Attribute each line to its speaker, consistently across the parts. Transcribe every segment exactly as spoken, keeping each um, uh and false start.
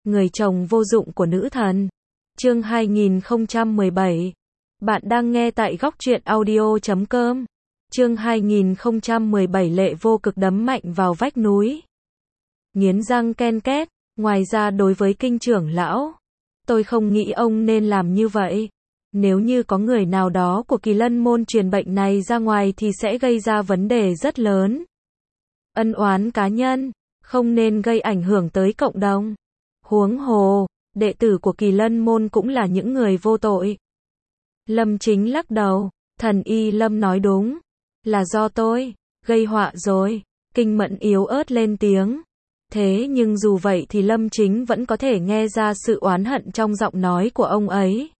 Speaker 1: người chồng vô dụng của nữ thần. Chương hai nghìn không trăm mười bảy. Bạn đang nghe tại góc truyện audio chấm com. Chương hai nghìn không trăm mười bảy Lệ Vô Cực đấm mạnh vào vách núi. Nghiến răng ken két, ngoài ra đối với Kinh trưởng lão, tôi không nghĩ ông nên làm như vậy. Nếu như có người nào đó của Kỳ Lân môn truyền bệnh này ra ngoài thì sẽ gây ra vấn đề rất lớn. Ân oán cá nhân, không nên gây ảnh hưởng tới cộng đồng. Huống hồ, đệ tử của Kỳ Lân môn cũng là những người vô tội. Lâm Chính lắc đầu, thần y Lâm nói đúng, là do tôi, gây họa rồi. Kinh Mẫn yếu ớt lên tiếng. Thế nhưng dù vậy thì Lâm Chính vẫn có thể nghe ra sự oán hận trong giọng nói của ông ấy.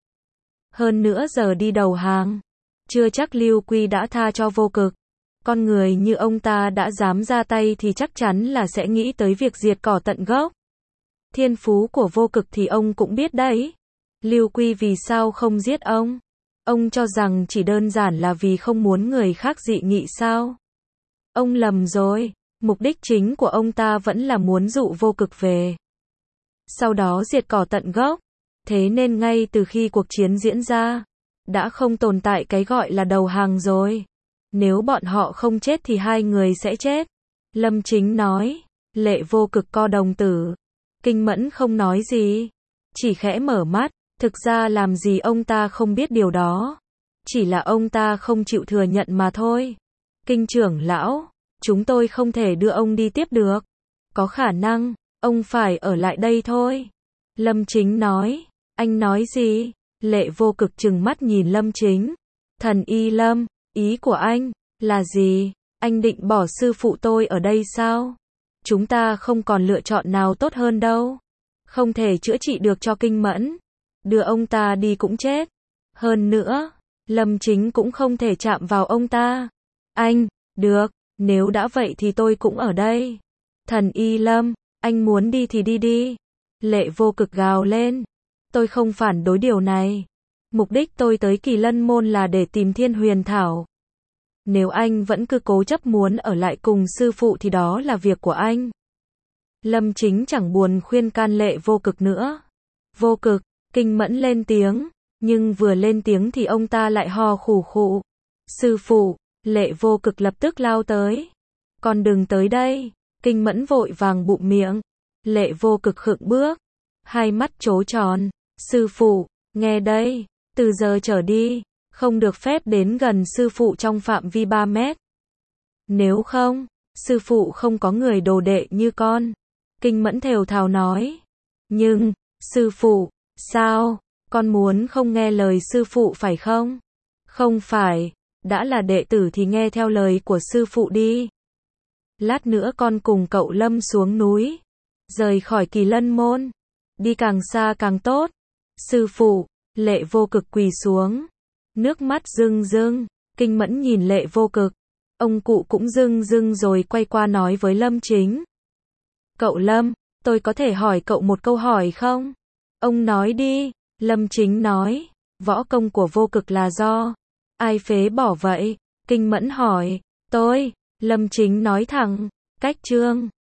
Speaker 1: Hơn nữa giờ đi đầu hàng, chưa chắc Lưu Quy đã tha cho Vô Cực. Con người như ông ta đã dám ra tay thì chắc chắn là sẽ nghĩ tới việc diệt cỏ tận gốc. Thiên phú của Vô Cực thì ông cũng biết đấy. Lưu Quy vì sao không giết ông? Ông cho rằng chỉ đơn giản là vì không muốn người khác dị nghị sao? Ông lầm rồi, mục đích chính của ông ta vẫn là muốn dụ Vô Cực về, sau đó diệt cỏ tận gốc. Thế nên ngay từ khi cuộc chiến diễn ra, đã không tồn tại cái gọi là đầu hàng rồi. Nếu bọn họ không chết thì hai người sẽ chết. Lâm Chính nói. Lệ Vô Cực co đồng tử. Kinh Mẫn không nói gì, chỉ khẽ mở mắt. Thực ra làm gì ông ta không biết điều đó, chỉ là ông ta không chịu thừa nhận mà thôi. Kinh trưởng lão, chúng tôi không thể đưa ông đi tiếp được. Có khả năng, ông phải ở lại đây thôi. Lâm Chính nói. Anh nói gì? Lệ Vô Cực trừng mắt nhìn Lâm Chính. Thần y Lâm, ý của anh là gì? Anh định bỏ sư phụ tôi ở đây sao? Chúng ta không còn lựa chọn nào tốt hơn đâu. Không thể chữa trị được cho Kinh Mẫn, đưa ông ta đi cũng chết. Hơn nữa, Lâm Chính cũng không thể chạm vào ông ta. Anh, được, nếu đã vậy thì tôi cũng ở đây. Thần y Lâm, anh muốn đi thì đi đi. Lệ Vô Cực gào lên. Tôi không phản đối điều này. Mục đích tôi tới Kỳ Lân môn là để tìm Thiên Huyền Thảo. Nếu anh vẫn cứ cố chấp muốn ở lại cùng sư phụ thì đó là việc của anh. Lâm Chính chẳng buồn khuyên can Lệ Vô Cực nữa. Vô Cực, Kinh Mẫn lên tiếng, nhưng vừa lên tiếng thì ông ta lại ho khủ khụ. Sư phụ, Lệ Vô Cực lập tức lao tới. Con đừng tới đây. Kinh Mẫn vội vàng bụm miệng. Lệ Vô Cực khựng bước, hai mắt trố tròn. Sư phụ, nghe đây, từ giờ trở đi, không được phép đến gần sư phụ trong phạm vi ba mét. Nếu không, sư phụ không có người đồ đệ như con. Kinh Mẫn thều thào nói. Nhưng, sư phụ, sao? Con muốn không nghe lời sư phụ phải không? Không phải, đã là đệ tử thì nghe theo lời của sư phụ đi. Lát nữa con cùng cậu Lâm xuống núi, rời khỏi Kỳ Lân môn, đi càng xa càng tốt. Sư phụ, Lệ Vô Cực quỳ xuống, nước mắt rưng rưng. Kinh Mẫn nhìn Lệ Vô Cực, ông cụ cũng rưng rưng rồi quay qua nói với Lâm Chính. Cậu Lâm, tôi có thể hỏi cậu một câu hỏi không? Ông nói đi. Lâm Chính nói. Võ công của Vô Cực là do ai phế bỏ vậy? Kinh Mẫn hỏi. Tôi. Lâm Chính nói thẳng. Cách chương